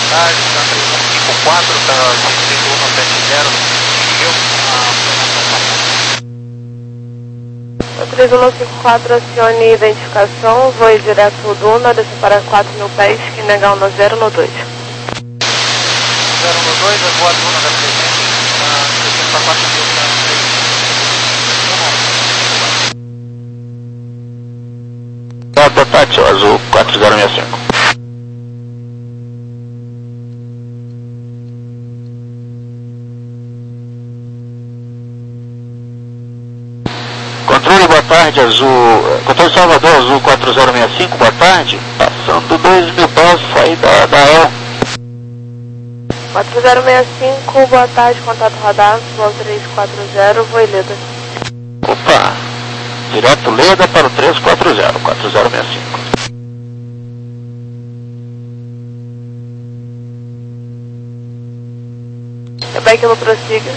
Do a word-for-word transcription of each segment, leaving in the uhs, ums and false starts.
Tarde, da três um cinco quatro, da trinta e um sete zero, seguiu a três um cinco quatro, acione identificação, voe direto Duna, desce para quatro mil pés, que negar no zero no dois. zero no dois, a voa Duna da presente, descendo para quatro mil para três. Nota tátil, azul quatro zero seis cinco. Controle, boa tarde, azul. Controle Salvador, azul quatro zero seis cinco, boa tarde. Passando dois mil pés, saída da E. quatro zero seis cinco, boa tarde, contato radar, voo três quatro zero, voe Leda. Opa, direto Leda para o três quatro zero, quatro zero seis cinco. Quebec, eu prossiga.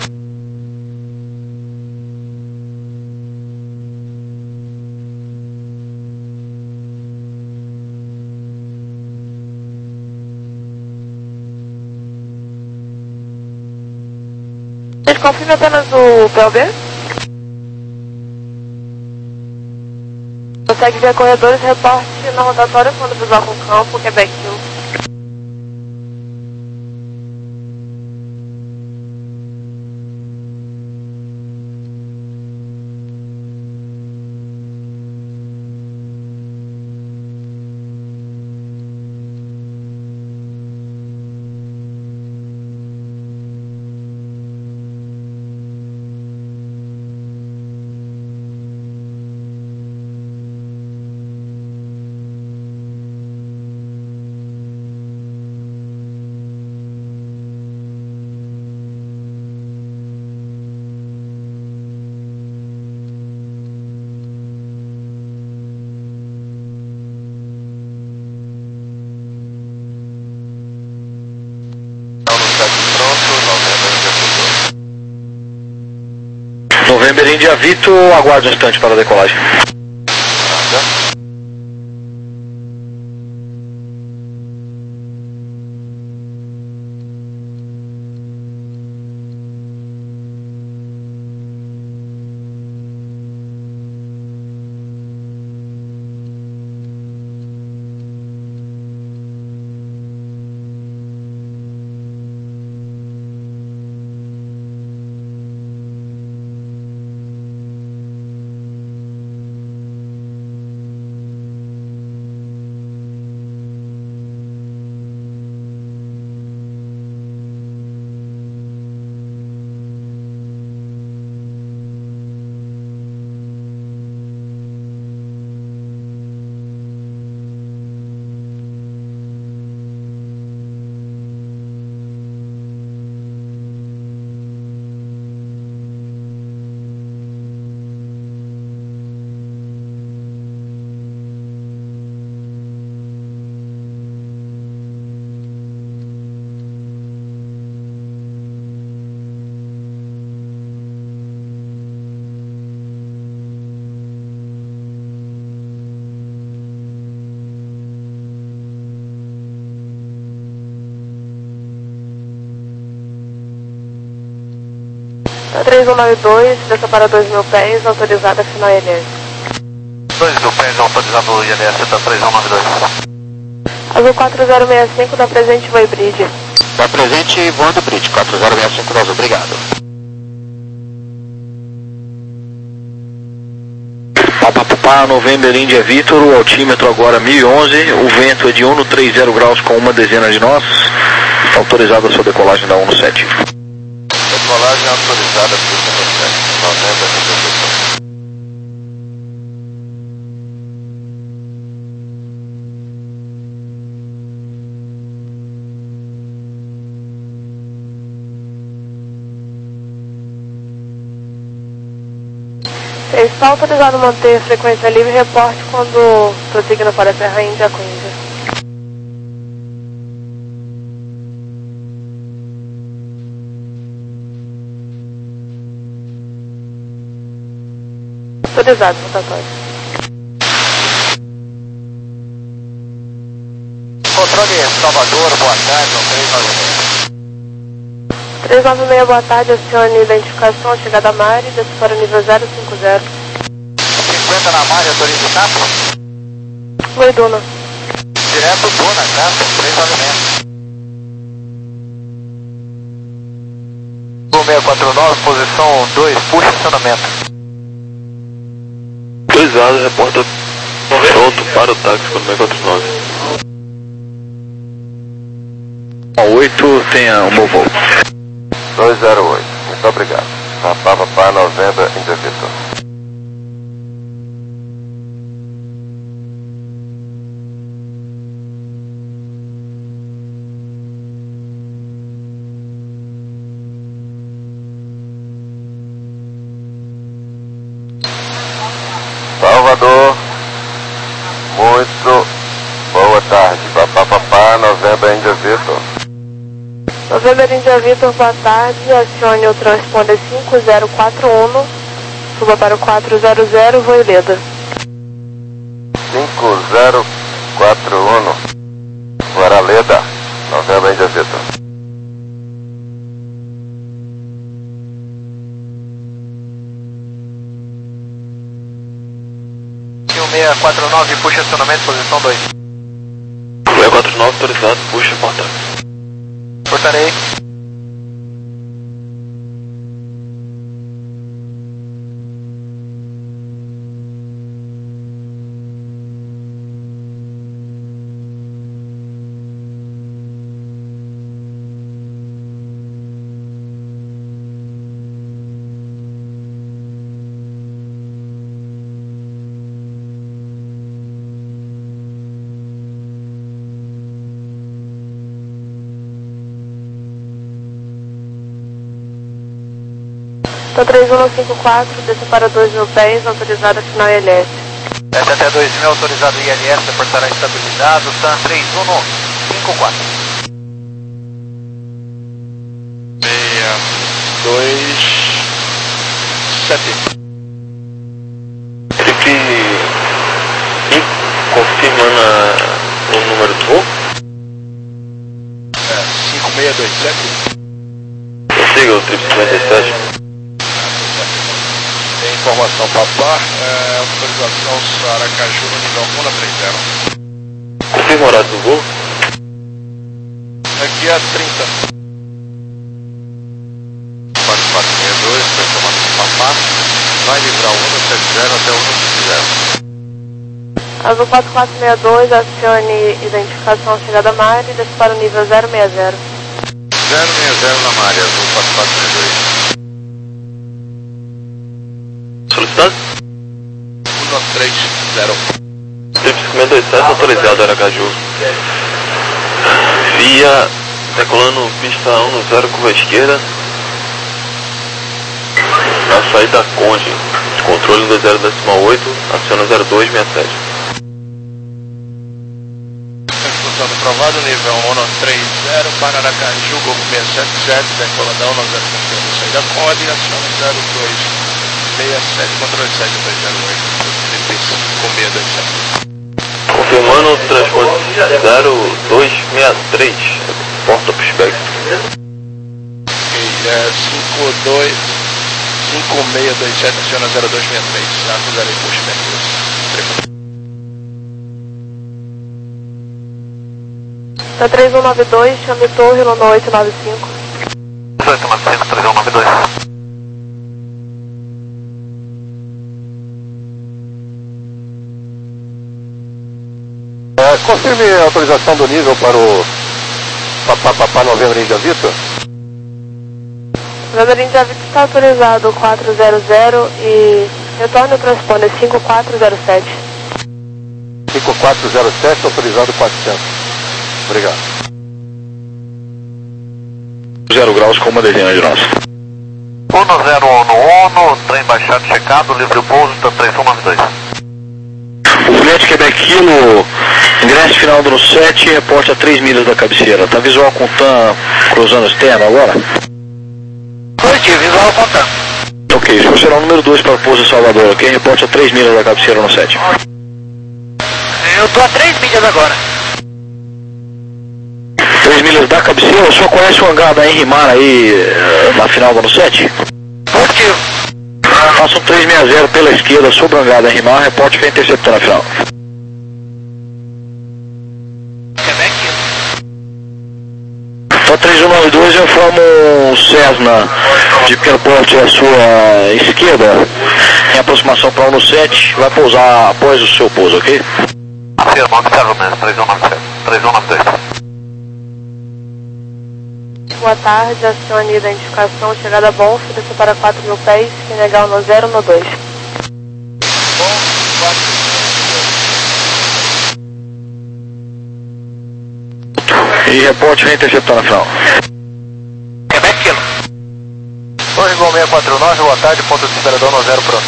Vocês confirmam apenas o P O B? Consegue ver corredores, reporte na rotatória quando visual com campo, Quebec um. November India Vito, aguarde um instante para a decolagem. três um nove dois, desça para dois mil pés, autorizada final I L S. dois mil pés, autorizado I L S da três um nove dois. Azul quatro zero seis cinco, da presente, voe Bridge. Da presente, voando Bridge, quatro zero seis cinco da azul, obrigado. Papapá, November India Vitor, o altímetro agora mil e onze, o vento é de um no trinta graus com uma dezena de nós, está autorizada a sua decolagem da um no sete. Decolagem autorizada por novembro India Vitor. Está autorizado a manter frequência livre e reporte quando prosseguindo para a Serra Índia com Índia. Autorizado, rotatório. controle Salvador, boa tarde, três nove seis. três nove seis, boa tarde, acione identificação, chegada a Mari, desce para o nível zero cinco zero. cinquenta na Mari, autoriza o campo? Oi, Duna. Direto Duna, campo, três nove seis. seis quatro nove, posição dois, puxa acionamento. dois anos, reporta pronto para o táxi para o seis quatro nove. oito, tenha um bom voo. dois zero oito, muito obrigado. Papá, papá, November, India Victor. Salvador, muito boa tarde. Papá, papá, November, India Victor. November India Victor, boa tarde, acione o transponder cinco zero quatro um, suba para o quatro zero zero, voo Ileda. cinco zero quatro um, Guaraleda, November, India Victor. seis quatro nove, puxa acionamento, posição dois. seis quatro nove, autorizado, puxa porta. Portarei. Tá três um cinco quatro, desce para dois mil pés, autorizado a final I L S. Desce até dois mil, autorizado I L S, reportará estabilizado, T A M três um cinco quatro. seis dois sete. Triple confirmando o número do voo. É, cinco seis dois sete. Siga o triple cinquenta e sete. Tem informação, papá, é, autorização Aracaju no nível um na três zero. Confirma o horário do voo. Aqui é trinta. quatro quatro seis dois, foi tomando papá, vai livrar o um no sete zero até o um no cinco zero. Azul quatro quatro seis dois, acione identificação, chegada a Mari, desce para o nível zero seis zero. zero seis zero na Mari, Azul quatro quatro seis dois. Solicitado? um três zero. Triple cinquenta e sete, autorizado Aracaju. Via, decolando pista um no zero, curva esquerda. Na saída Conde, controle do zero oito, aciona zero dois seis sete. Execução aprovado, nível um três zero, para Aracaju, Golfo seis sete sete, decoladão no zero cinco, saída Conde, aciona zero dois seis sete, controle sete dois zero oito, cinco seis dois sete. Confirmando o transporte zero dois seis três, porta pushback. Ok, é cinco dois cinco seis dois sete, aciona zero dois seis três, acusarei pushback. Tá três um nove dois, chame torre, London oito nove cinco. oito nove cinco, três um nove dois. É, confirme a autorização do nível para o Papá, papá, November, India Victor. November India Victor está autorizado quatro zero zero e retorne o transponder cinco quatro zero sete. cinco quatro zero sete, autorizado quatrocentos. Obrigado. Zero graus com uma dezena de nós. um zero um um, trem baixado checado, livre pouso, T A M três um nove dois. O Flight Quebec Kilo, ingresso final do sete, reporte a três milhas da cabeceira. Tá visual com o T A M cruzando externo agora? Positivo, visual com o T A M. Ok, isso será o número dois para o pouso Salvador, ok? Reporte a três milhas da cabeceira no sete. Eu tô a três milhas agora. Confirma o horário do voo. Confirmando o transponder cinco zero quatro um, para Aracaju, Golfo seis sete sete, decoladão no zero cinco zero, saída Conde, aciona zero dois seis sete, até o um no cinco zero. milhas da cabeceira, o senhor conhece o hangar da Henry Mar aí na final do ano sete? Positivo. Faça um três seis zero pela esquerda sobre o hangar da Henry Mar, reporte que é interceptando a final. Então três um nove dois, eu informo um Cessna de pequeno porte à sua esquerda, em aproximação para o ano sete, vai pousar após o seu pouso, ok? Afirma, observa mesmo, três um nove sete, três um nove dois. Boa tarde, acione identificação, chegada a bom, desça para quatro mil pés, sem negar no zero no dois. E reporte vem interceptando a final. Quebec Kilo. Torre Gol seis quatro nove, boa tarde, ponto de esperador no zero, pronto.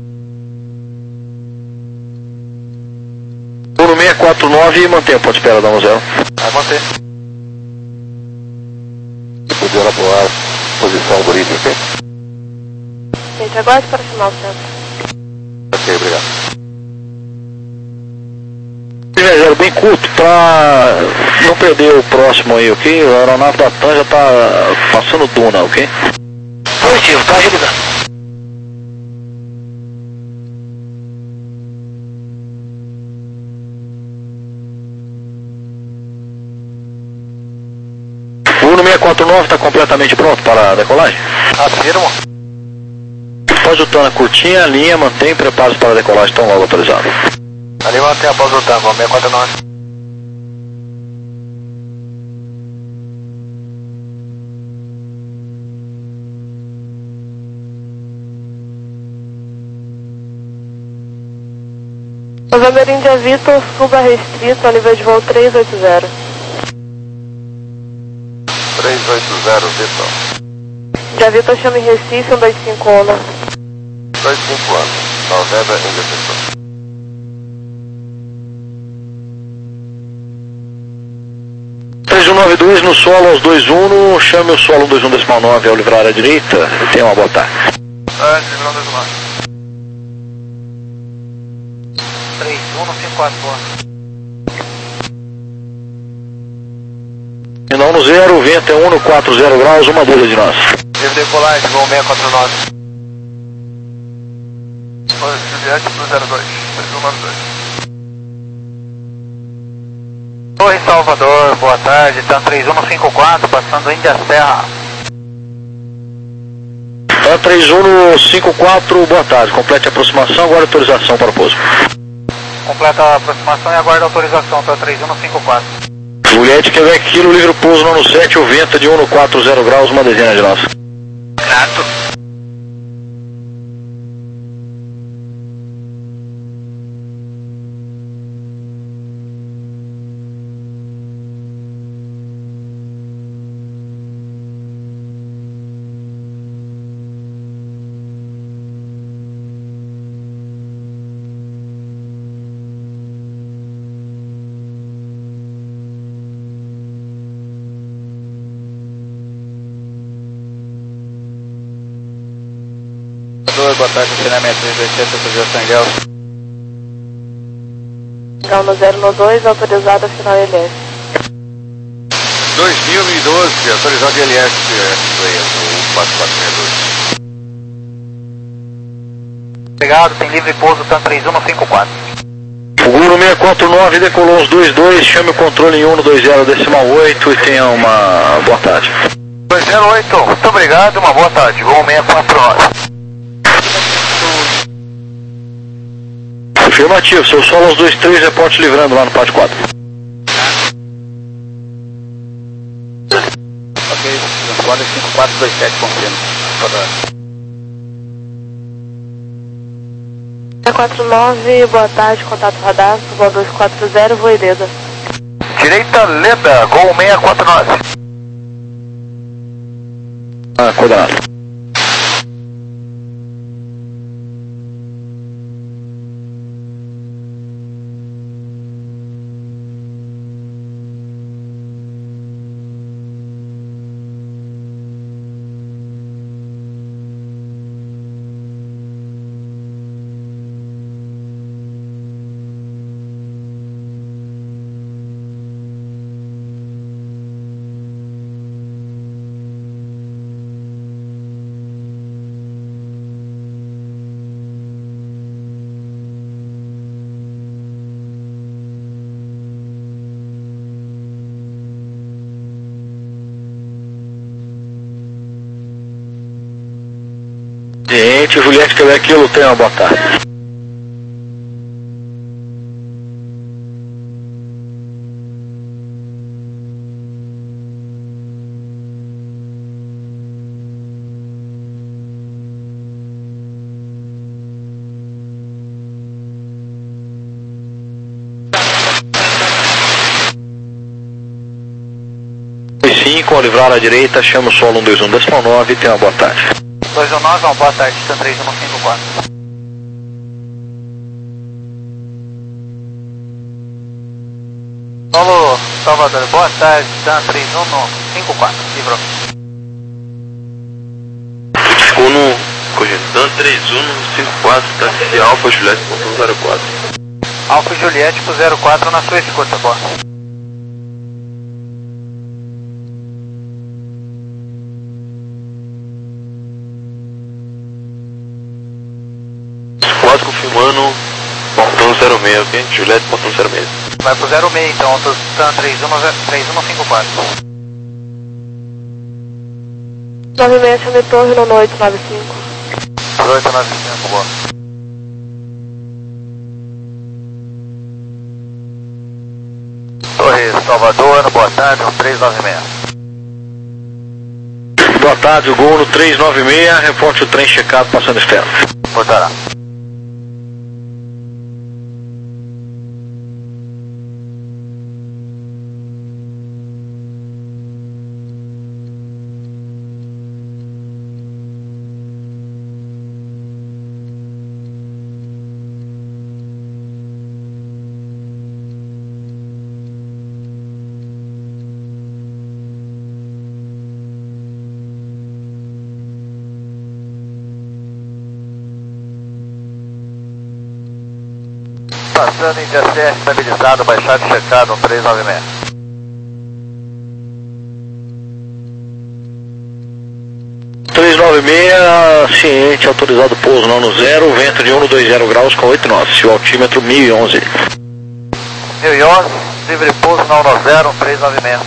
Turno seis quatro nove e mantém o ponto de esperador no zero. Vai manter. Poder apoiar posição grid, ok? Gente, aguarde para final centro. Ok, obrigado. seis seis zero bem curto pra não perder o próximo aí, ok? A aeronave da TAM já tá passando duna, ok? Positivo, tá agilizando. O Uno seis quatro nove está completamente pronto para a decolagem? Afirmo. Após o TAN curtinha, linha, mantém preparos para a decolagem, estão logo autorizados. Ali mantém após o tango, seis quatro nove. November India Vitor, suba restrito, a nível de voo três oito zero. três oito zero, Vitor. India Vitor, chame Recife, um dois cinco um. dois cinco anos. November India Vitor. três um nove dois no solo aos dois um, chame o solo um dois um decimal nove ao livrar à direita, tenha uma boa tarde. Antes, livrar dois um. três um cinco quatro. Ainda um no zero, vento é um no quatro zero graus, uma dúzia de nós. Livre decolagem, voo seis quatro nove. Oi, Juliette pro zero dois, três um nove dois. Torre Salvador, boa tarde, tá três um cinco quatro, passando Índia Serra. TAN três um cinco quatro, boa tarde, complete a aproximação, agora autorização para o pouso. Completa a aproximação e aguarda a autorização, tá três um cinco quatro. Juliette, Quebec Kilo, livre o pouso no ano sete, o vento é de um no quatro zero graus, uma dezena de nós. Grato. Boa tarde, funcionamento três dois sete, autorização em Gel. Gal no zero no dois, autorizado a final L S. dois mil e doze, autorizado L S, o quatro quatro seis dois. Obrigado, tem livre pouso, TAN três um cinco quatro. Guru seis quatro nove, decolou uns dois dois, chame o controle em um no dois zero decimal oito e tenha uma boa tarde. dois zero oito, muito obrigado, uma boa tarde, voo seis quatro nove. Afirmativo, seu solo aos dois três, reporte livrando lá no pátio quatro. Ok, transponder cinco quatro dois sete, confirma. seis quatro nove, boa tarde, contato radar, suba dois quatro zero, voo Leda. Direita Leda, Gol seis quatro nove. Ah, coordenado. Ciente, Juliette Quebec, Kilo, tenha uma boa tarde. cinco, ao livrar à direita, chama o solo um dois um decimal nove, tenha uma boa tarde. dois um nove, uma boa tarde, Stan três um cinco quatro. Solo Salvador, boa tarde, Stan três um cinco quatro, livrou. Uno, Cogitan três um cinco quatro, táxi Alfa Juliette ponto zero quatro. Alfa Juliette pro zero quatro na sua escuta, boa. quatro confirmando, portão zero seis, ok? Juliette, portão zero seis. Vai pro zero seis então, Stan três um cinco quatro. nove seis, chame torre no oito nove cinco. oito nove cinco, boa. Torre Salvador, boa tarde, um três nove seis. Boa tarde, o Gol no três nove seis, reporte o trem checado passando externo. Botará. Passando em dezessete, estabilizado, baixado e checado, um três nove seis. três nove seis, ciente, autorizado pouso não no zero, vento de um dois zero graus com oito nove, seu altímetro mil e onze. mil e onze, livre pouso não no zero, um três nove seis.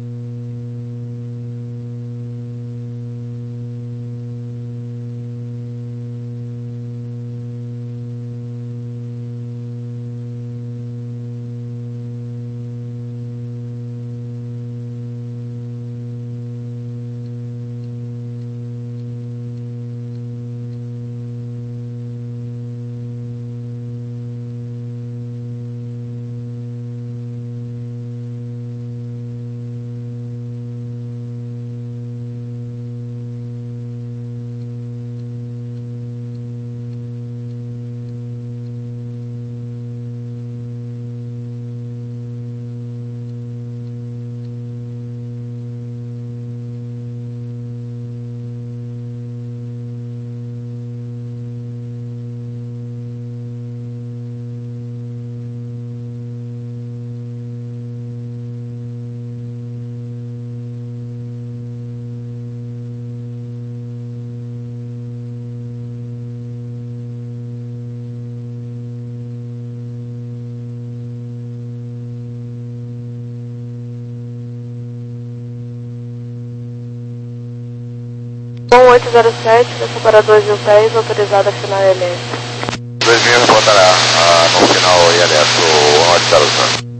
um oito zero sete, desça para dois mil pés, autorizada a final I L S. dois mil botará ah, no final I L S o um oito zero sete.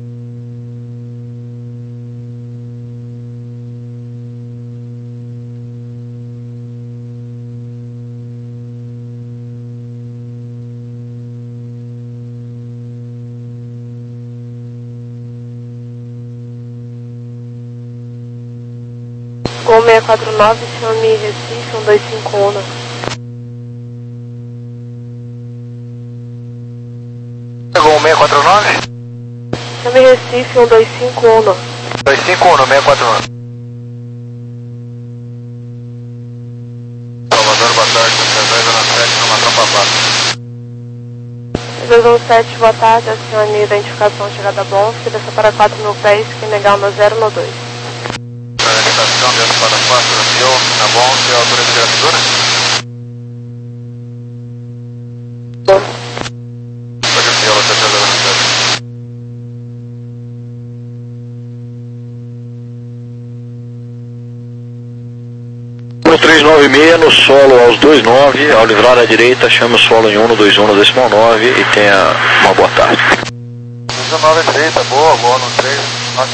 Gol seis quatro nove, chame Recife um dois cinco um. Gol seis quatro nove? Chame Recife um dois cinco um. dois cinco um, seis quatro nove. Salvador, boa tarde, dois um sete, numa tropa baixa. dois um sete, boa tarde, acione identificação chegada bom, se desça para quatro mil pés, que negar no zero no dois. Orientação, desce para quatro mil, tá bom, tem altura de gravadura? Bom. Pode ser, ela está chegando no sete. No três nove e meia no solo aos dois nove, ao livrar à direita, chame o solo em um dois um no decimal nove e tenha uma boa tarde. dezenove à direita, boa, boa no três, ok.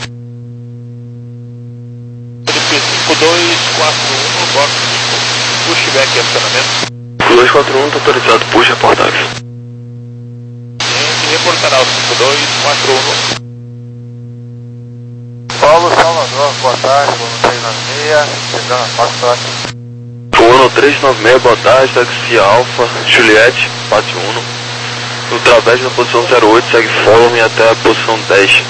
cinco dois quatro um, box, pushback e acionamento. cinco dois quatro um, está autorizado, push reportável. E reportará o cinco dois quatro um. Paulo Salvador, boa tarde, boa no três nove seis, chegando a Foxtrot. Uno três nove seis, boa tarde, taxi Alfa, Juliette, Pátio um. Ultravejo na posição zero oito, segue follow até a posição dez.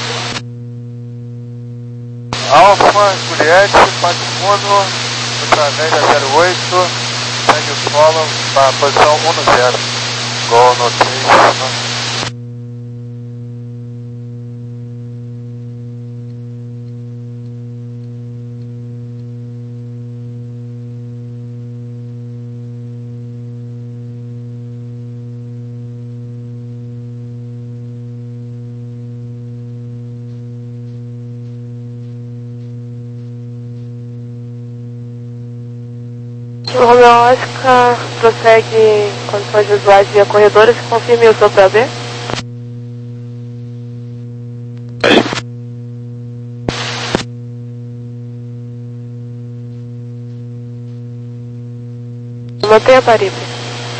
Alfa, Juliette, Pátio um, ultravejo a zero oito, segue o follow para a posição um no zero. Gol no três. O Romeo Oscar prossegue condições visuais via corredores. Confirme o seu P A B. Mantenha a paripe.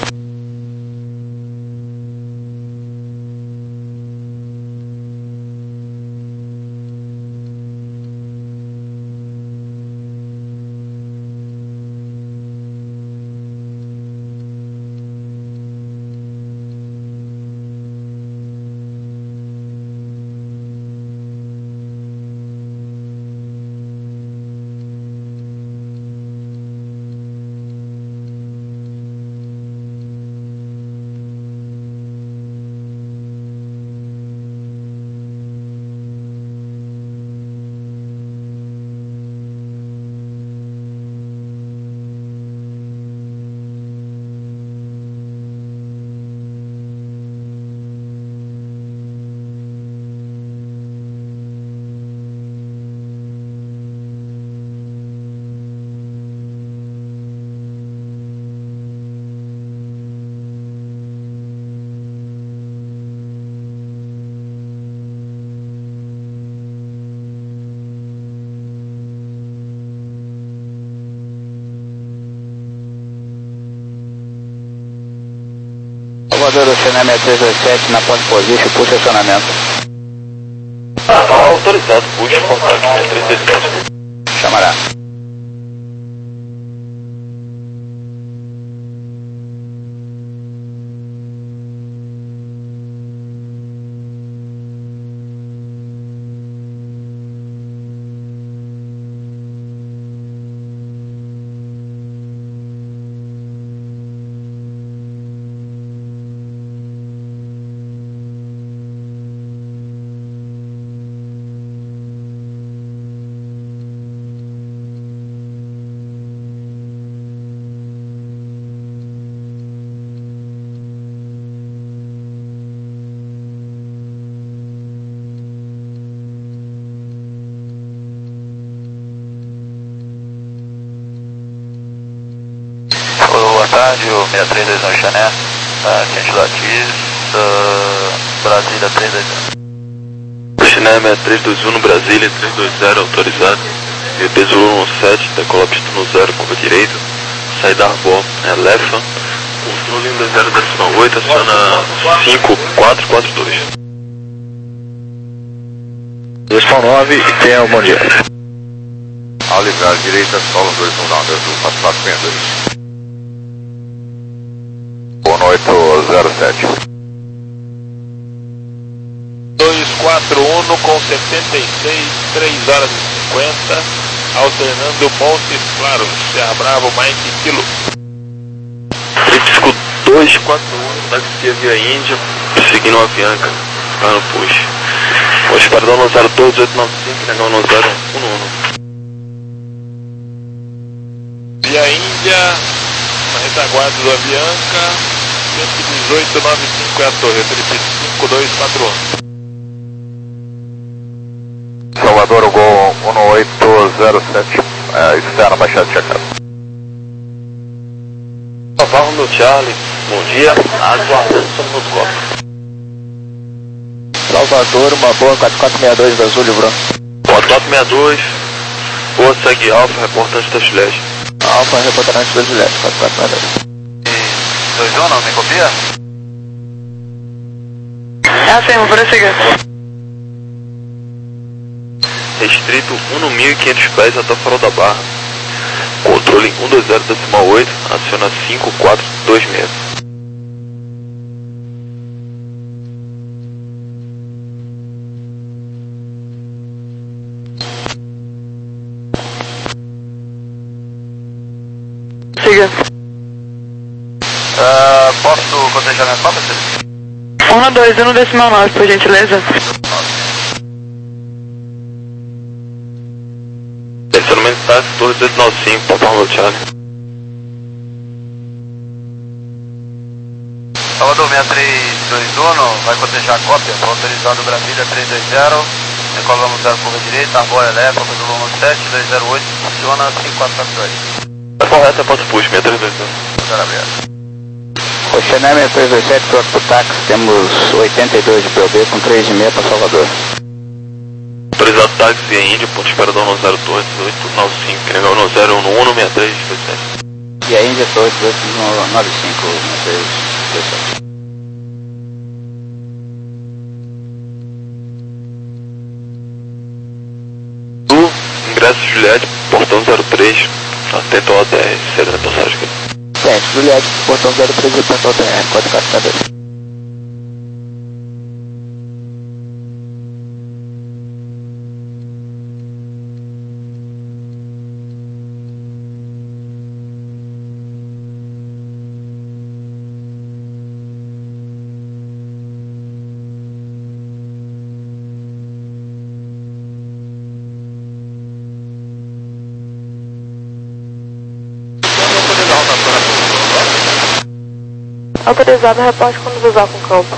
Salvador, o C N M três dois sete na ponte position, puxa acionamento. Autorizado, puxa contato três dois sete. Chamará. Boa tarde, o seis três dois um Chané, Quente Latis, Brasília três dois zero. Chané seis três dois um no Brasília, três dois zero autorizado. V P Zulu sete, decola pista no zero, curva direita. Saída Arbor, é Lefa. Controle em zero decimal oito, aciona cinco quatro quatro dois. Decimal nove e tenha um bom dia. Ao livrar direita, solo dois um down, dois um quatro quatro dois. oito zero sete. dois quatro um com setenta e seis, três horas e cinquenta, alternando Montes Claros, Serra Bravo, Mike Kilo. Disco dois quatro um, taxi via Índia, seguindo a Avianca, lá no push. Push perdão no zero dois oito nove cinco, negão no zero um um. Via Índia, na retaguarda do Avianca, cento e dezoito nove cinco é a torre, eu repito, cinco dois quatro um. Salvador, o Gol um oito zero sete, é, externa, baixada checada. Navarro, meu Charlie, bom dia, aguardando sobre o copo. Salvador, uma boa quatro quatro seis dois da Azul, Bruno. quatro quatro seis dois, boa, segue Alfa, reportante da Chilete. Alfa, reportante da Chilete, quatro quatro seis dois. E dois um, não me copia? É assim, prossiga. Restrito um mil e quinhentos pés até o farol da Barra. Controle cento e vinte decimal oito, aciona cinco quatro dois seis. Siga. Uh, posso cotejar minha cópia, Felipe? um dois um decimal nove, por gentileza. Estacionamento táxi, torre duzentos e noventa e cinco, Papa Romeo Charlie. Salvador seis três dois um, vai cotejar a cópia, autorizado Brasília três dois zero, decolamos zero curva direita, Arboia elétrica, volume sete dois zero oito, funciona cinco quatro quatro dois. Tá correto, é ponto push, seis três dois um. Zero aberto. Oceané seis três dois sete, troca por táxi, temos oitenta e dois de P O B com três e meio para Salvador. Autorizado táxi via Índia, ponto esperador no zero dois oito nove cinco, nível no zero um um seis três dois sete. E a Índia dois dois nove cinco, seis três dois sete. Do ingresso Juliette, portão zero três, atento ao A D R, será a passagem aqui. Sete, Juliette, portão zero três, atento ao A D R, quatro quatro seis dois. Autorizado, reporte quando visual com campo.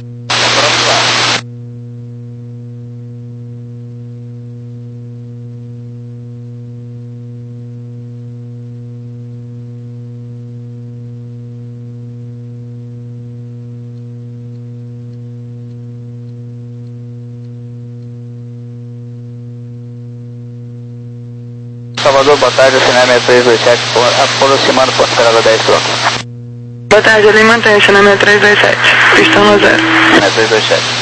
Salvador, boa tarde, Oceané seis três dois sete, aproximando Porto Carada dez quilômetros. Boa tarde, ele mantém, Oceané três dois sete, pistão no zero. seis três dois sete.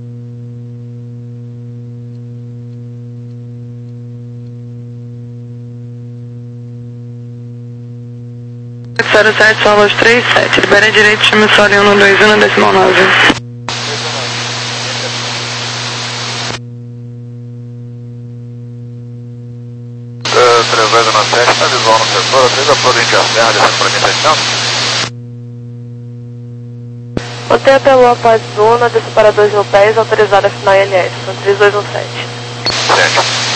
zero sete, solos três sete, libera direito, chama solo um dois um decimal nove. três dois um sete, está visual no setor, três a Prudente Serra, descendo para quem está estando. Mantenha pelo após zona de separadores no pés, autorizada a final I L S, são três dois um sete. sete.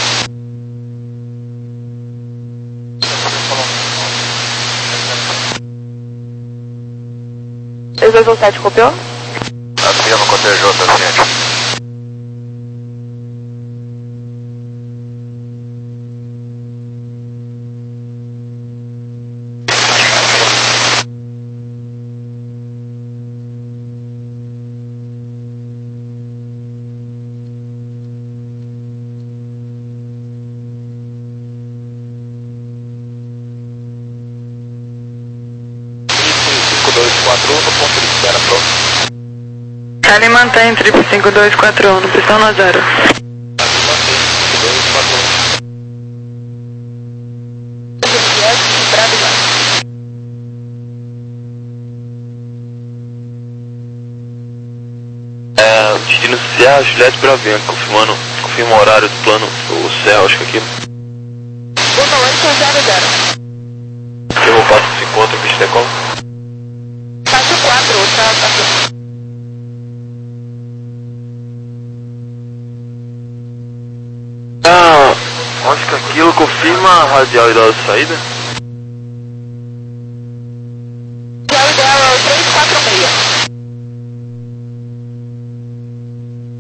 três dois um sete, copiou? Afirma, cotejou, tá ciente. Ele mantém triplo cinco dois quatro um, pistão no zero. É, destino Serra, Juliette Bravian, confirmando, confirma o horário do plano, o Serra, acho que aqui. um oito zero zero. Eu vou passar se encontra, bicho decola. Passo quatro, tá, tá. Ah, acho que aquilo confirma a radial ideal de saída. Radial ideal é o três quatro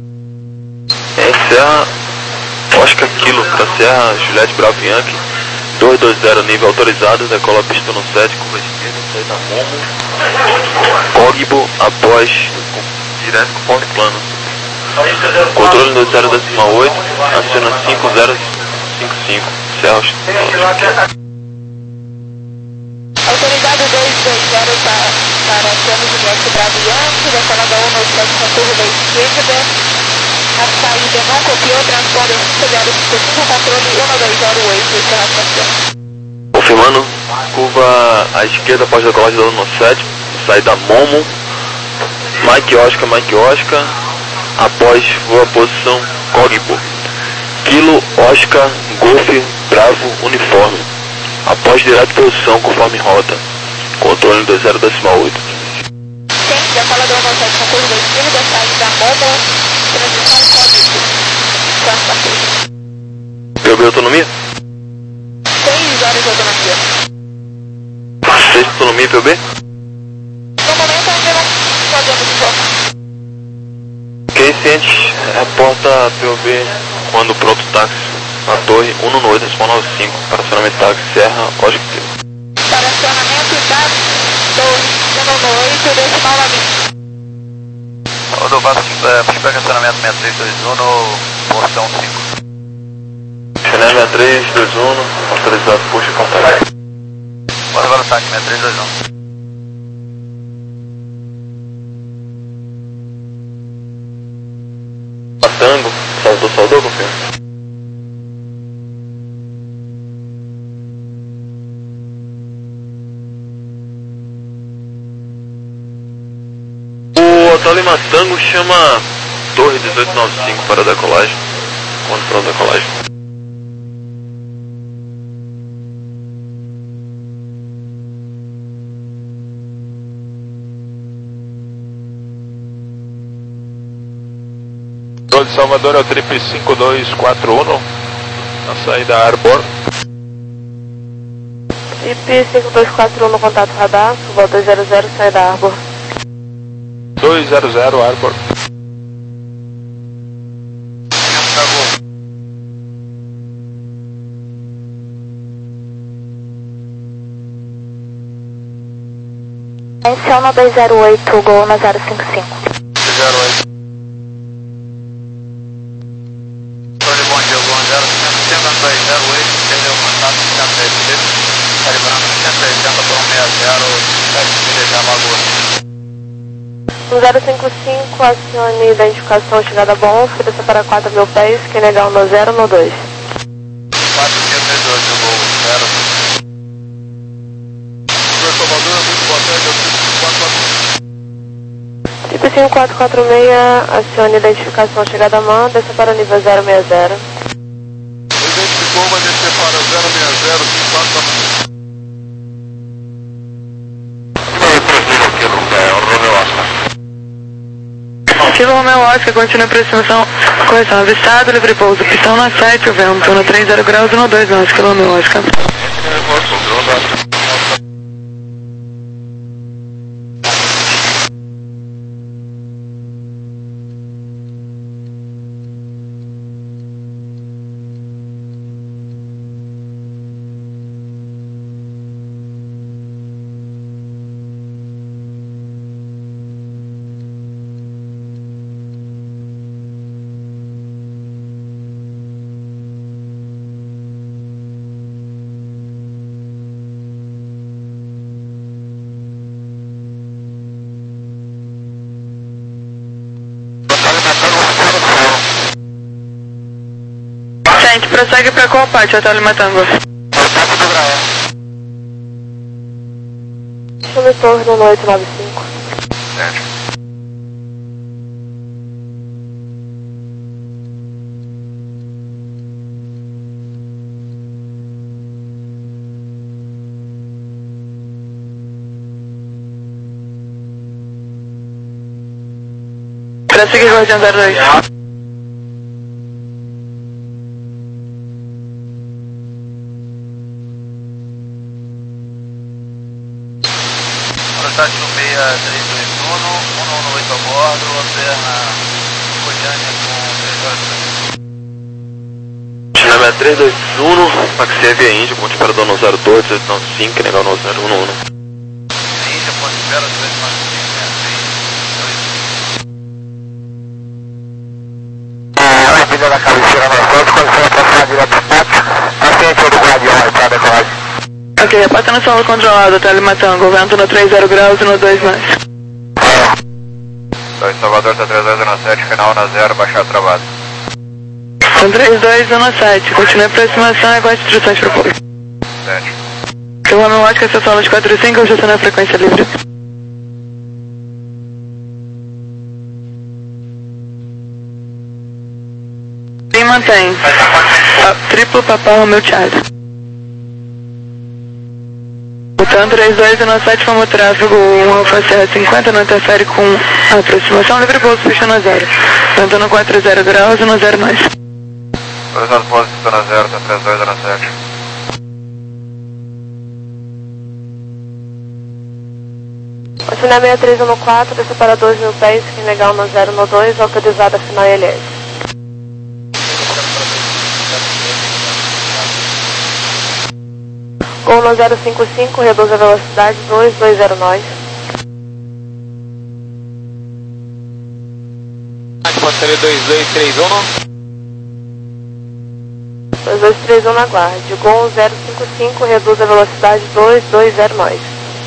seis. É Serra, acho que aquilo, pra Serra, Juliette Bravian, dois dois zero, nível autorizado, decola pista no sete, curva esquerda, saída Momo, Cogbo, após, direto com ponto plano. Controle no zero decimal oito, aciona cinco zero cinco cinco, Serra. Autorizado dois dois zero para, para Campos do Norte Bravo Yankee, decolada um no sete com curva da esquerda, a saída não copiou, transponder cinco zero cinco cinco, controle um dois zero oito, Serra Campos. Confirmando, curva à esquerda após decolagem da um no sete, saída Momo, Mike Oscar, Mike Oscar, após voa posição Cogbo, Kilo Oscar Golf Bravo Uniforme, após direto posição conforme rota, controle do zero decimal oito. Sim, decolador um no sete com curva da esquerda, saída Momo, transição Cogbo. P O B autonomia? seis horas de autonomia. seis de autonomia P O B? No momento ainda não podemos informar. Ok, ciente, reporta P O B quando pronto táxi na torre um no oito, decimal noventa e cinco, para acionamento táxi Serra, Oscar. Para acionamento da torre um no oito, decimal noventa e cinco. Ô, do Vasco, pushback acionamento seis três dois um, portão cinco. Chanel seis três dois um, autorizado, puxa contato. Bora agora o saque seis três dois um. Tango, saudou, saudou, confirma. O Hotel Lima Tango chama Torre dezoito noventa e cinco para decolagem. Quando pronto decolagem. De Salvador é o trip cinco dois quatro um, na saída Arbor. Trip cinco dois quatro um no contato radar, suba dois zero zero, saída Arbor. dois zero zero Arbor. Menciona dois zero oito, Gol na zero cinco cinco. zero oito. Bom dia, Gol zero cinco dois zero oito, perdeu o contato, cento e oitenta, calibrando cento e oitenta por um seis zero, sete milhas da Lagoa. No zero cinco cinco, acione identificação chegada bom, ofereça para quatro mil pés, que legal no zero no dois. quatro mil e dois, Gol zero. Salvador, muito boa tarde, eu fico quatro quatro um. Trip cinco quatro quatro seis, acione identificação chegada à mão, desça para o nível zero seis zero. Identificou, vai descer para zero seis zero, cinco quatro quatro um. Kilo Romeo Oscar, continua a aproximação, correção, avistado, livre pouso, pistão na sete, o vento, no três zero graus, no dois onze, Kilo Romeo Oscar. Gente, prossegue para qual parte, Hotel Lima Tango? Chame torre no oito nove cinco. Certo. Prossegue Guardião zero dois. Protátil seis três dois um, um um oito a bordo, lanterna Goiânia com três horas. É, três dois um, Maxi Via Índia, ponte espera do zero dois, oito nove cinco, legal no zero um um. Índia, ponte espera dois nove cinco, A Avenida da cabeceira nós vamos, quando você vai passar direto do pátio, na frente do Guardião, para a decolagem. Ok, repassa no solo controlado, Telemantango, vento no três zero graus e no dois mais. dois Salvador, tá três dois um sete, final na zero, baixar travado. São três dois um sete, continue a aproximação e aguarde instruções para o público. sete. Seu homem ótica, essa sala de quatro cinco, estaciona a frequência livre. Quem mantém? A, triplo Papa Romeo Charlie. Botão três dois um sete, como tráfego um Alfa Serra cinquenta, não interfere com a aproximação, livre pouso, fecha na zero. Vento no quatro zero graus e no zero mais. Autorizado pouso, estou na zero, tá três dois um sete. Oceana seis três um quatro, desce para dois mil pés, fim legal no zero no dois, autorizada final I L S. Gol no zero cinco cinco, reduz a velocidade, dois dois zero nove. Passaria dois dois três um. dois dois três um na guarda. Gol zero cinco cinco, reduz a velocidade, dois dois zero nove.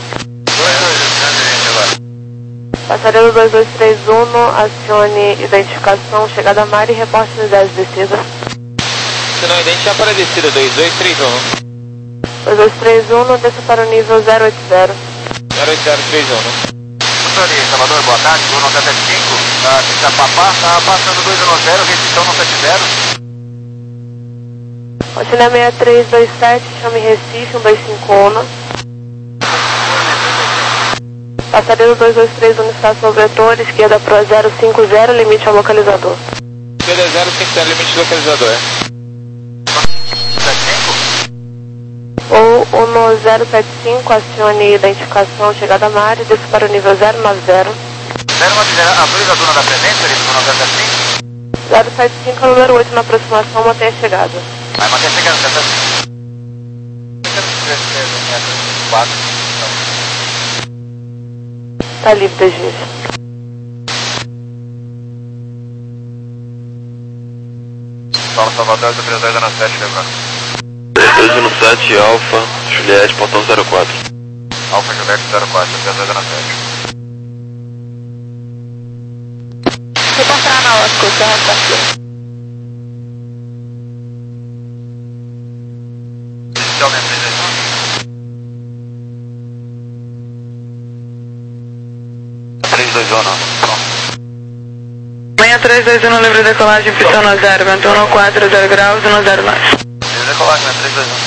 Passarelo dois dois três um, acione identificação, chegada a mar e reporte unidades de descida. Se não identificar para a descida, dois dois três um. dois dois três um, desça para o nível zero oito zero. zero oito zero três um. Motorista, Salvador, boa tarde, Gol nove sete cinco, tá, tá papá, tá passando dois um zero, restrição nove sete zero. Oceana seis três dois sete, chame Recife, um dois cinco um. Passaredo dois dois três um, está sobre vetor, esquerda para zero cinco zero, limite ao localizador. Esquerda zero cinco zero, limite localizador, é? Ou o no zero sete cinco, acione identificação, chegada a mar e desça para o nível zero nove zero. zero nove zero, autoriza a zona da presença, ele ficou no zero sete cinco? zero sete cinco, número oito na aproximação, mantenha a chegada. Vai manter a chegada, zero sete cinco. Está livre, desvio. Solo Salvador, do três dois um sete, lembrando. três dois um sete, Alfa, Juliette, portão zero quatro. Alfa Juliette zero quatro, três dois um sete. Reportar na Oscar, Serra Quatro. Inicialmente três dois um. três dois um, pronto. seis três dois um, livre decolagem, pistão no zero, vento no quatro zero graus e no zero mais. Livre decolagem, né? três dois um.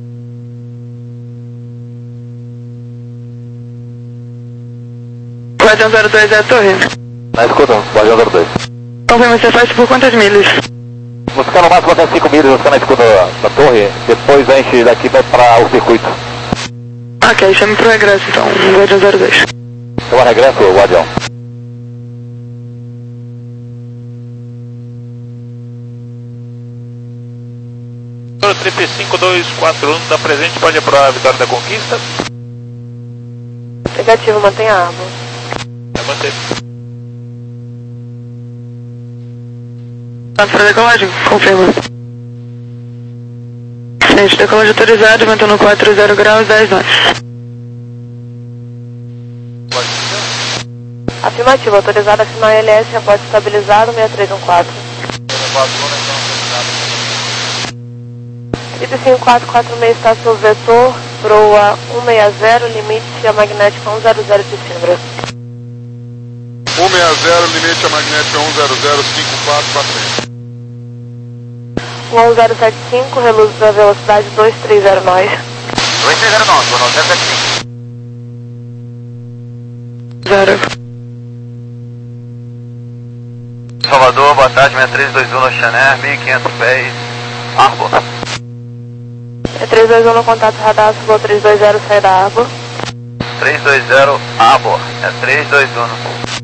Guardião zero dois é a torre. Na escuta, Guardião zero dois. Confirma, você faz por quantas milhas? Vou ficar no máximo até cinco milhas, vou ficar na escuta da, da torre, depois a gente daqui vai para o circuito. Ok, chame pro regresso então, Guardião zero dois. Então, regresso, Guardião. Trip cinco dois quatro um, está presente, pode aprovar a vitória da conquista. Negativo, mantenha a arma. É manter. Pronto para decolagem, confirma. Gente, decolagem autorizado, vento no quatro zero graus, dez nós. Afirmativo, autorizado, assinar L S, reporte estabilizado, seis três um quatro. Trip cinco quatro quatro seis está sob vetor, proa cento e sessenta, limite a magnética um zero zero de Simbra. cento e sessenta, limite a magnética um zero zero cinco quatro quatro três. um zero sete cinco, reluz da velocidade dois três zero nove. dois três zero nove, zero sete cinco. Zero. Salvador, boa tarde, seis três dois um no Xané, mil e quinhentos pés, Arbor. É três dois um no contato radar, Sul três dois zero, sai da Arbor. três dois zero, Arbor, é três dois um.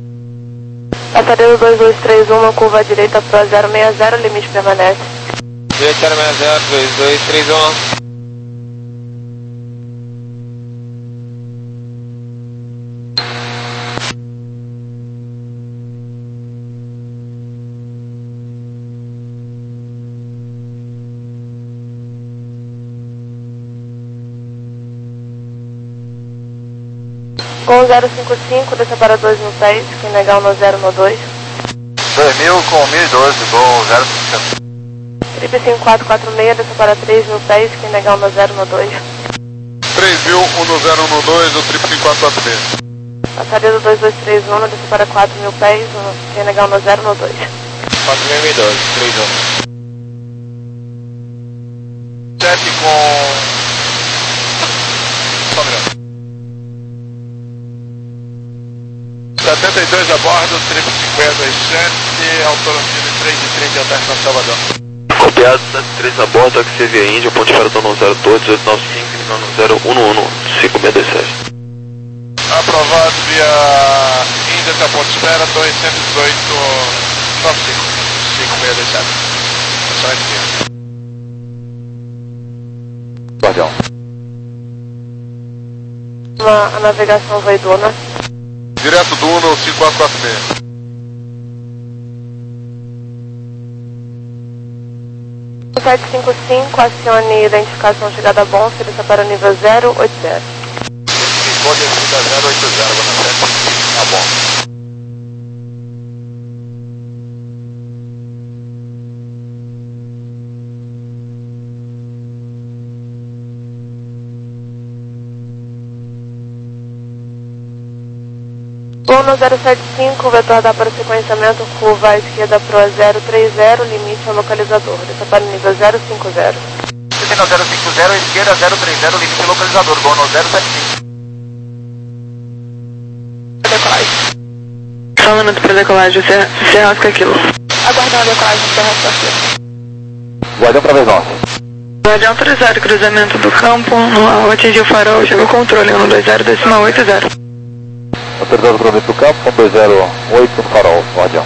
Passaredo dois dois três um, curva à direita para zero seis zero, limite permanece. Juliette zero seis zero, dois dois três um. Gol zero cinco cinco, desça para dois mil pés, quem negar no zero no dois. dois mil com mil e doze, gol zero cinco cinco. Trip cinco quatro quatro seis, desça para três mil pés, quem negar no zero no dois. três mil, um no zero, um no dois, o trip cinco quatro quatro seis. Passaria do dois dois três um, desça para quatro mil pés, quem negar no zero no dois. quatro mil e doze, três um. sete com... Só um minuto. setenta e dois a bordo, trip cinquenta e sete, autonomia três de trinta, alternativa Salvador. Copiado, setenta e três a bordo, Taxi Via Índia, ponte para no zero dois, oito nove cinco, no zero um um, cinco seis dois sete. Aprovado via Índia até ponto de espera, dois cento e dezoito, nove cinco, cinco seis dois sete. Só aqui. Guardião. A navegação vai dona. Direto do Uno cinco quatro quatro seis. sete cinco cinco, acione identificação chegada a bom, desça para o nível zero oito zero. Ficou descida zero oito zero, agora sete, tá bom. Uno zero sete cinco, vetor dá para o sequenciamento, curva à esquerda para o zero três zero, limite ao localizador, desça para o nível zero cinco zero. Você tem zero cinco zero, esquerda zero três zero, limite ao localizador, gol no zero sete cinco. Decolagem. Só um minuto para decolagem, você, você rasca aquilo. Aguardando a decolagem, você rasca aquilo. Guardião para vez nossa. Guardião autorizado, cruzamento do campo, no, atingiu o farol, chegou o controle, um dois zero, decimal oito zero. Autorizado o cruzamento do campo, um dois zero oito no farol, Guardião.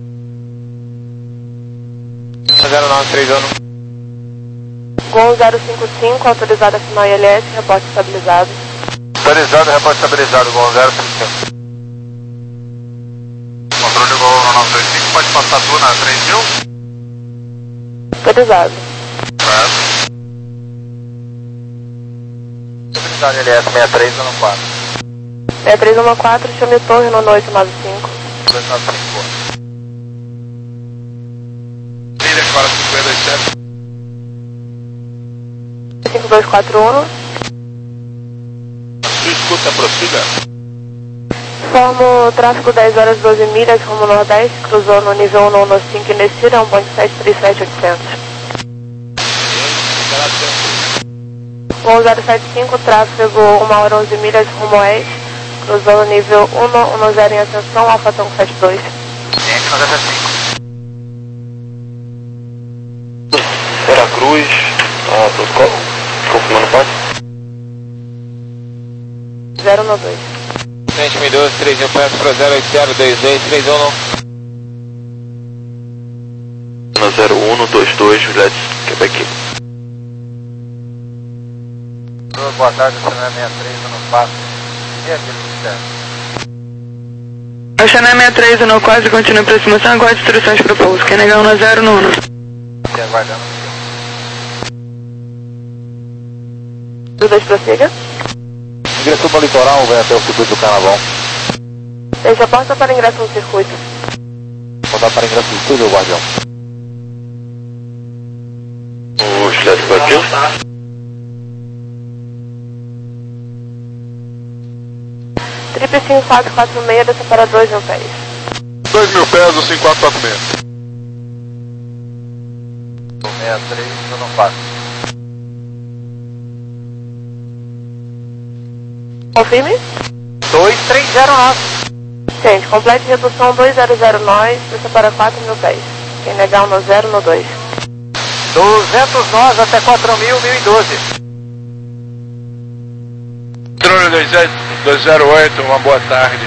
zero nove três um. Gol zero cinco cinco, autorizado a sinal I L S, reporte estabilizado. Autorizado, reporte estabilizado, gol zero cinco cinco. Controle gol nove dois cinco, pode passar tu na três mil? Autorizado. Certo. Estabilizado I L S sessenta e três um quatro. sessenta e três um quatro, chame torre no oito nove cinco. dois nove cinco. Ilha agora cinco dois sete. cinco dois quatro um. Sua escuta, prossiga. Formo tráfego dez horas doze milhas, rumo nordeste, cruzou no nível um no cinco e Nessira, um ponto sete três sete oitocentos. Gol zero sete cinco, tráfego uma hora onze milhas, rumo oeste, cruzou no nível um um zero em ascensão, Alfa Tango sete dois. Ciente noventa e cinco. Veracruz, ah, protocolo, confirmando parte. zero um dois. Ciente mil e doze, três mil pés para zero oito zero, dois dois três um. No zero um dois dois, Juliette, Quebec. Boa tarde, C N E sessenta e três, eu não passo. E aquele que O Xané sessenta e três, no quase continua a aproximação, aguarde instruções para o pouso. Quem negar um no zero no um. se aguardando. dois dois prossiga. Ingressou para o litoral, vai até o circuito do Carnaval. Deixa a porta para ingresso no circuito. Voltar para ingresso do estúdio, Guardião. O Juliette foi aqui. Trip cinco quatro quatro seis, desça para dois mil pés. dois mil pés, o cinco quatro quatro seis. sessenta e três, eu não passo. Confirme. dois três zero nove. Gente, complete redução dois zero zero nós, desça para quatro mil pés. Quem negar um no zero no dois. duzentos nós até quatro mil, mil e doze. Drone dois zero oito, uma boa tarde.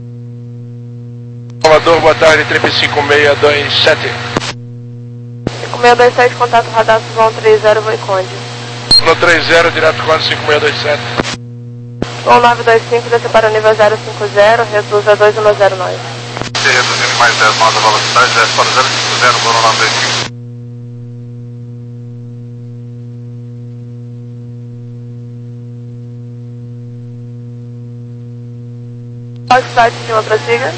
Salvador, boa tarde, trip cinco seis dois sete. seis dois sete, contato radar Suzão trinta, Voi Conde. No trinta, direto quatro cinco seis dois sete. Voo nove dois cinco, desce para o nível zero cinco zero, reduz a dois um zero nove. Reduzindo mais dez nós a velocidade, desce para zero cinco zero, voo nove dois cinco. Foxtrot de cima, prossiga.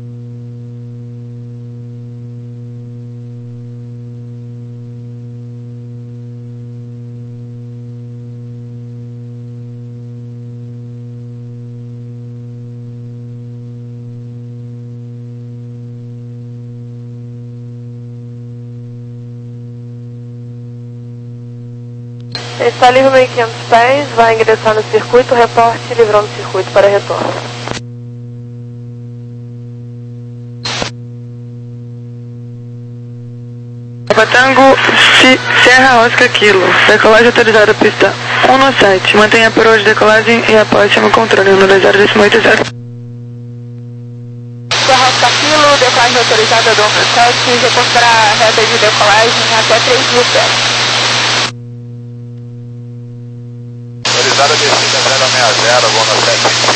Está livre mil e quinhentos pés, vai ingressar no circuito, reporte, livrando o circuito para retorno. Tango, Serra Oscar Kilo, decolagem autorizada pista um no sete, mantenha por hoje decolagem e após chama o controle no dois zero oito zero. Serra Oscar Kilo, decolagem autorizada do um no sete, reconsiderar a reta de decolagem até três mil pés. Autorizada descida zero seis zero, voo no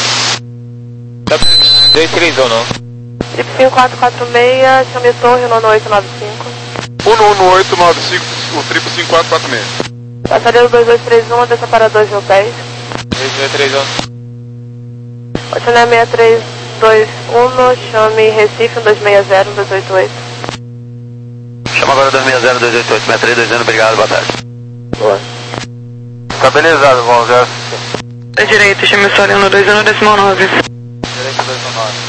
sete. dois três um não. Trip cinco quatro quatro seis, chame torre no oito nove cinco. um no oito nove cinco, o triplo cinco quatro quatro seis. Passageiro dois dois três um, desça para dois mil pés. dois dois três um. Oceané seis três dois um, chame Recife um dois seis zero, um dois oito oito. Chama agora dois seis zero, dois oito oito, seis três dois zero, obrigado, boa tarde. Boa. Estabilizado, vamos zero. Da direita, chame o Solino dois um decimal nove. Direita dois um nove.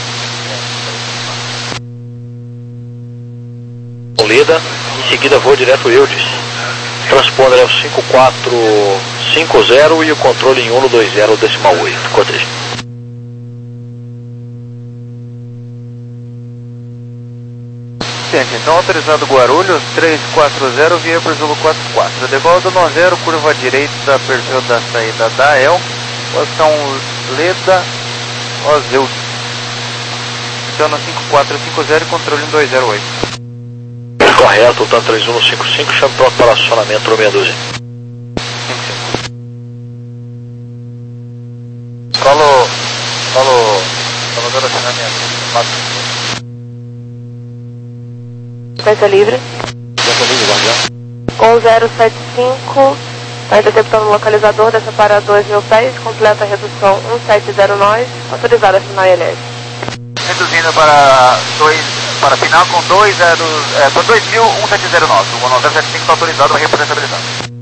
Lida, em seguida vou direto Eudes. Transponder é o cinco quatro cinco zero e o controle em um no dois zero decimal oito. Cortejo. Então autorizado Guarulhos três quatro zero, via por Zulu quatro quatro. Decola do nove zero, curva à direita, perfil da saída da E L, posição Leda, Ozeu. Funciona cinco quatro cinco zero e controle em dois zero oito. Correto, Tan três um cinco cinco, chame pronto para acionamento no meia dúzia. Colo, colo, Salvador acionamento, quatro. Sequência livre. Sequência livre, guardião. Com zero sete cinco, está interceptando o localizador, desce para dois mil pés, completa a redução um sete zero nove, autorizada a assinar I L S. Reduzindo para dois, para final com dois zero, é, para dois mil um sete zero nove, o nove zero sete cinco está autorizado para representabilizar.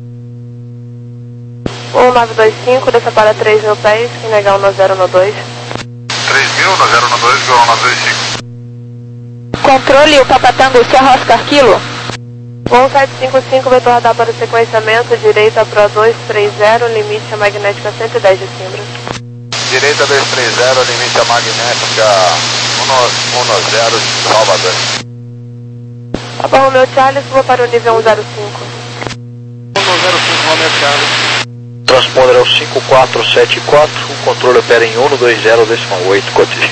um nove dois cinco, desce para três mil pés, que negar um zero no dois. três mil, no zero no dois, igual nove dois cinco. Controle o Papatango Serra Oscar Kilo. um sete cinco cinco, vetor radar para o sequenciamento, direita Pro dois três zero, limite a magnética cento e dez de Simbra. Direita dois três zero, limite a magnética um zero de Salvador. Papa Romeo Charlie, suba para o nível um zero cinco. um zero cinco, Romeo Charlie. Transponder é o cinco quatro sete quatro, o controle opera em um no dois zero decimal oito. Cortejo.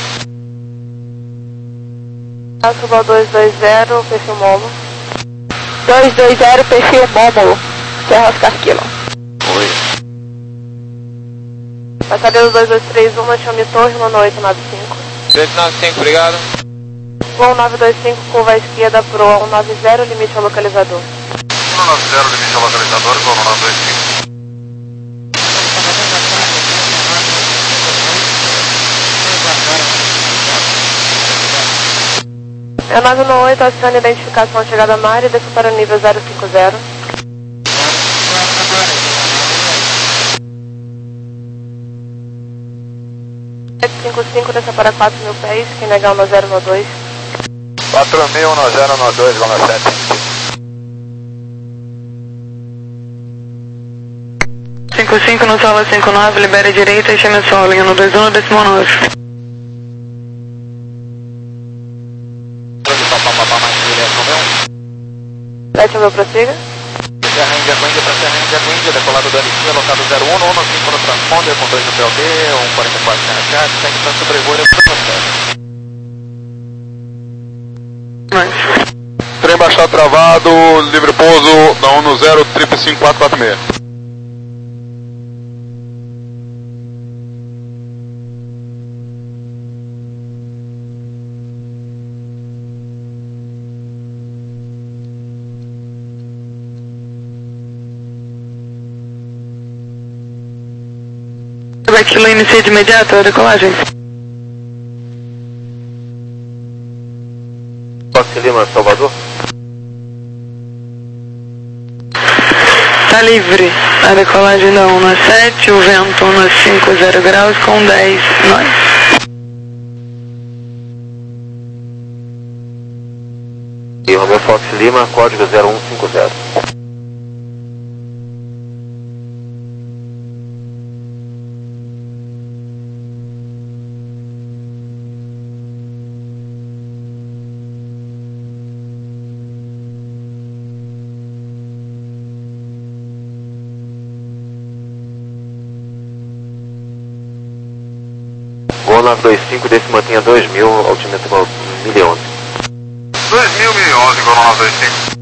Suba ao dois dois zero, perfil Momo. dois dois zero, perfil Momo, Serra Oscar Kilo. Oi. Passageiro dois dois três um, chame torre no oito nove cinco. dois nove cinco, obrigado. um nove dois cinco, curva à esquerda pro um nove zero, limite ao localizador. um nove zero, limite ao localizador, igual no nove dois cinco. É nove um oito, acione identificação chegada na área e desça para o nível zero cinco zero. sete cinco cinco, desça para quatro mil pés, que negar um zero no dois. quatro mil, no zero no dois, igual no sete. cinco cinco no sala cinco nove, libere direita e chame o solo no dois um decimal nove. sete mil, prossiga. Serra Índia com Índia para Serra Índia com Índia, decolado do Anicia, locado zero um, um cinco no transponder, com dois no P L D, um quarenta e quatro Serra Chat, segue para sobrevoo e processo. Mas, Trem Baixa travado, livre pouso da um no zero, cinco cinco quatro quatro seis. Aquilo inicia de imediato a decolagem. Fox Lima, Salvador. Tá livre a decolagem da um no sete, o vento um no cinco zero graus com dez nós. E Romeo Fox Lima, código zero um cinco zero. Gol nove dois cinco, desse mantenha dois mil, altimento mil e onze. dois mil, mil e onze, Gol nove dois cinco.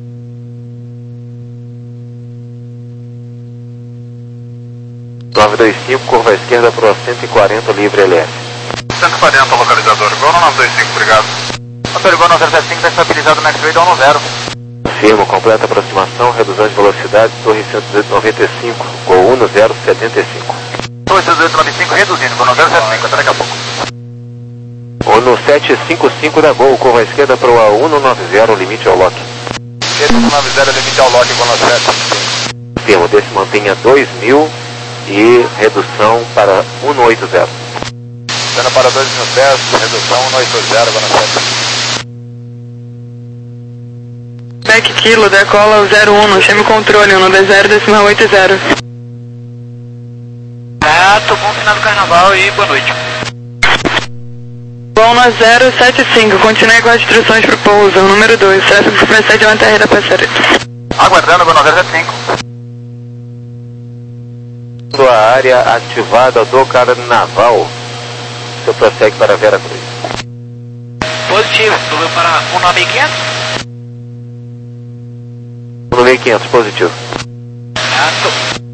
nove dois cinco, curva à esquerda para cento e quarenta, livre L S. cento e quarenta, localizador. Gol nove dois cinco, obrigado. Motor Gol nove zero sete cinco está estabilizado no X-Ray da um no zero. Firmo, completa aproximação, redução de velocidade, torre cento e dezoito noventa e cinco, Gol um no zero setenta e cinco. Torre cento e dezoito noventa e cinco reduzindo, Gol nove zero sete cinco, até daqui a pouco. Ou no sete cinco cinco da Gol, curva à esquerda para o um no nove zero, limite ao lock. um no nove zero, limite ao lock, Gol nove zero sete cinco. Firmo, desse mantenha dois mil e redução para um no oito zero. Sendo para dois mil pés, redução um no oito zero, Gol nove zero sete. Back Kilo, decola o zero um no chame controle, um no D zero decimal oito zero. Ah, tô bom final do carnaval e boa noite. Bom no zero sete cinco, continue com as instruções para o pouso, número dois, tráfego procede a uma terra passareira. Aguardando, Gol nove zero sete cinco. A área ativada do Carnaval, você prossegue para Vera Cruz. Positivo, subiu para um nove quinhentos. um nove quinhentos, positivo. Ah, tô.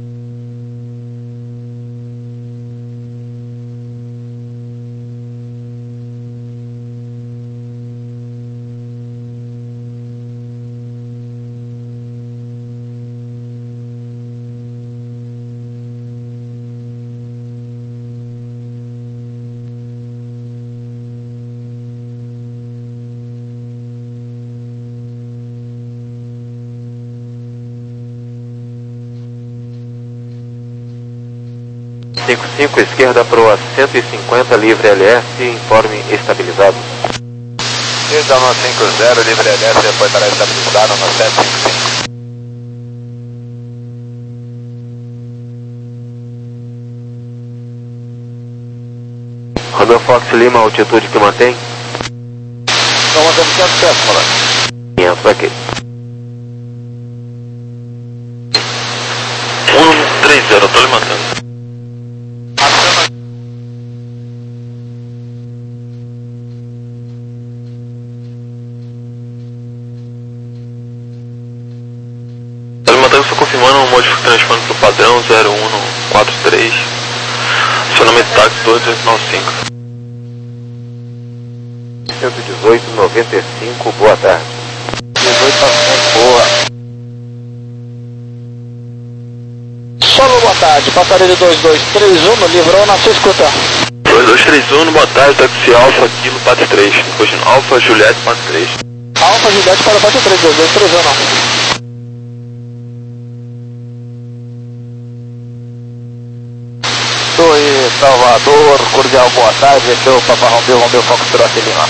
cinco cinco, esquerda para cento e cinquenta, livre L S, informe estabilizado. Desde no cinco zero, livre L S, depois para estabilizado no sete cinco cinco. Romeo Fox Lima, altitude que mantém? Estão mantendo quinhentos pés, comandante. quinhentos, ok. um três zero, tô lhe mantendo. Estou confirmando um modifico de transponder para o padrão zero um quatro três. Acionamento de táxi dois oito nove cinco. cento e dezoito, noventa e cinco, boa tarde. dezoito novecentos, boa. Solo, boa tarde. Passareiro dois dois três um, no livrão, na sua escuta. dois dois três um, boa tarde, táxi Alfa, Kilo, Pato três. Depois de Alfa, Juliette, Pato três. Alfa, Juliette para Pato três, dois dois três um, não. Oi, Salvador, cordial boa tarde, esse é o Papa Romeu, Romeu Foxtrot Lima.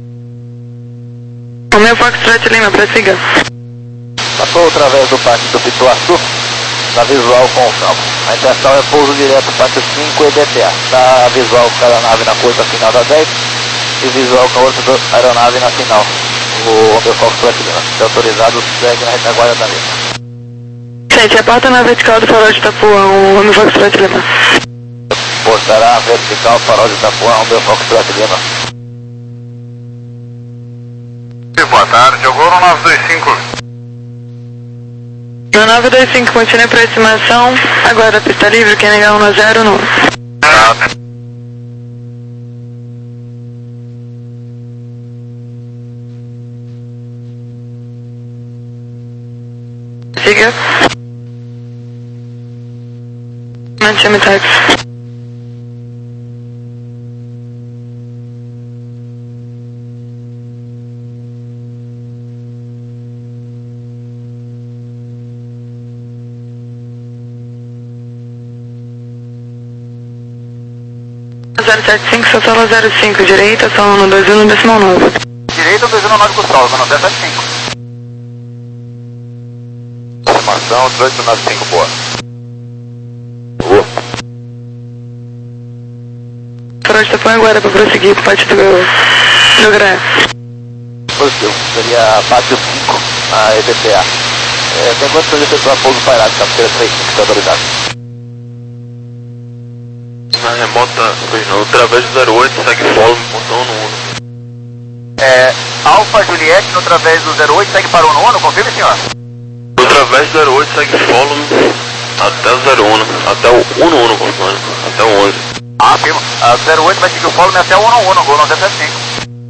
Romeu Foxtrot Lima, prossiga. Passou através do pátio do Pituaçu, na visual com o campo. A intenção é pouso direto pátio cinco e D T A. Tá visual com a aeronave na curva final da dez e visual com a outra aeronave na final. O Romeu Foxtrot Lima. Se autorizado, segue na retaguarda da mesma. Gente, a porta na vertical do farol de Itapuã, o Romeu Foxtrot Lima. Portará vertical, farol de Itapuã, Romeu Foxtrot Lima. Boa tarde, eu vou no nove dois cinco. três cinco, continue a aproximação. Agora a pista livre, quem negar um a zero no. Siga. Manchame táxi. zero sete cinco, só solo zero cinco, direita, solo no dois um, decimal nove. Direita, dois um nove com solo, no zero sete cinco. Informação, dezoito nove cinco, boa. Boa. Frosta, põe agora para prosseguir para parte do, do Graf. Positivo, seria base cinco, a E B P A. É, tem quantos de efetuar pouso pairado, captura três cinco, está autorizado. Na remota, pois não, através do zero oito, segue follow, botão no Uno. É, Alfa Juliette, no através do zero oito, segue para o Uno, confirme, senhor? No através do zero oito, segue follow até o zero um, até o Uno Uno, confirmando, até o onze. Ah, firma. A zero oito vai seguir o follow até o Uno Uno, gol no zero sete cinco.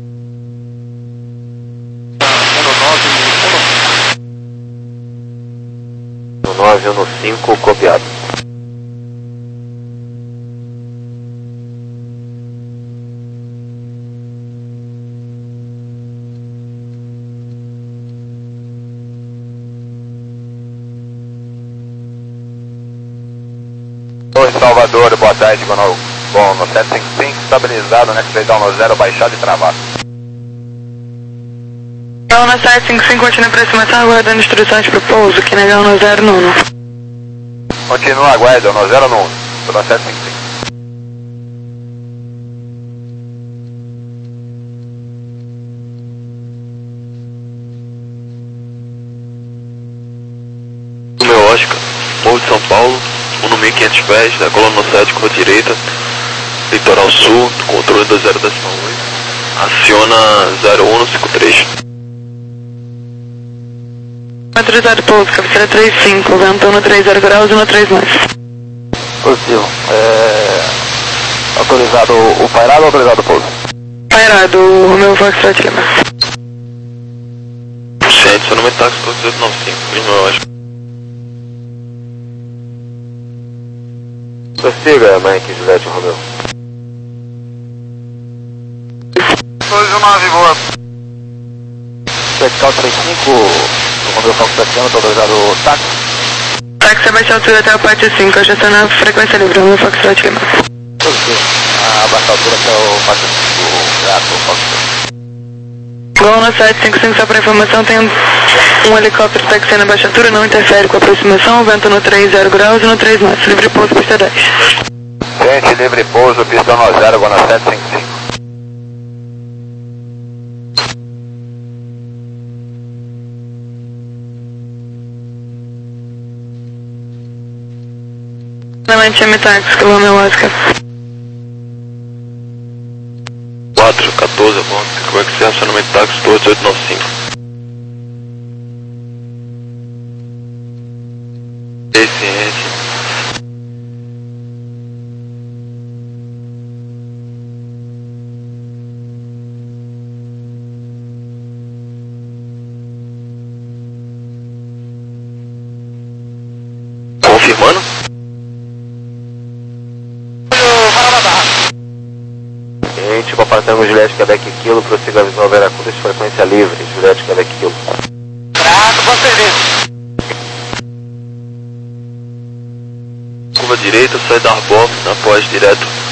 No nove, no cinco, copiado. Oi, Salvador, boa tarde, bom, bom no sete cinco cinco, estabilizado, né, que no zero, baixado e travado. Então, na sete cinco cinco, continua a aproximação, aguardando instruções para o pouso, que negão no zero no Uno. Continua, aguarda, no zero no Uno, no sete cinco cinco. No meu Oscar, Morro de São Paulo, Uno mil e quinhentos pés, da coluna sete, curva direita, litoral sul, controle do zero oito, aciona zero um cinco três. Autorizado pouso, cabeceira três cinco, ventão no trinta graus e no três mais. Positivo. É... Autorizado o pairado ou autorizado o pouso? Pairado, o meu Foxtrot Lima. Gente, seu nome é táxi dezoito noventa e cinco, no meu Oscar. Prossiga, Mike, Juliette Romeu. dois um nove, boa. Vertical trinta e cinco, o Romeu Fox Tatiano, estou autorizado o táxi. Táxi a baixa altura até a parte cinco, ajusta na frequência livre, o meu Foxtrot Lima. Positivo. A baixa altura até o parte cinco, o gato, o Fox. Gol no sete cinco cinco, só para informação, tem um, um helicóptero taxi na baixa altura, não interfere com a aproximação, vento no trinta graus e no três mais, livre pouso, pista dez. Gente, livre pouso, pistão no zero, gol no sete cinco cinco. Novamente, M táxi, que é o meu Oscar. quatro, quatorze, bom, como é que você acionamento táxi dois oito nove cinco. Eficiente. Confirmando? Gente, compartilhando Juliette Quebec Kilo, prossiga a visão Veracruz, frequência livre, Juliette Quebec Kilo. Prato, bom serviço. Curva direita, sai da Arbor, após direto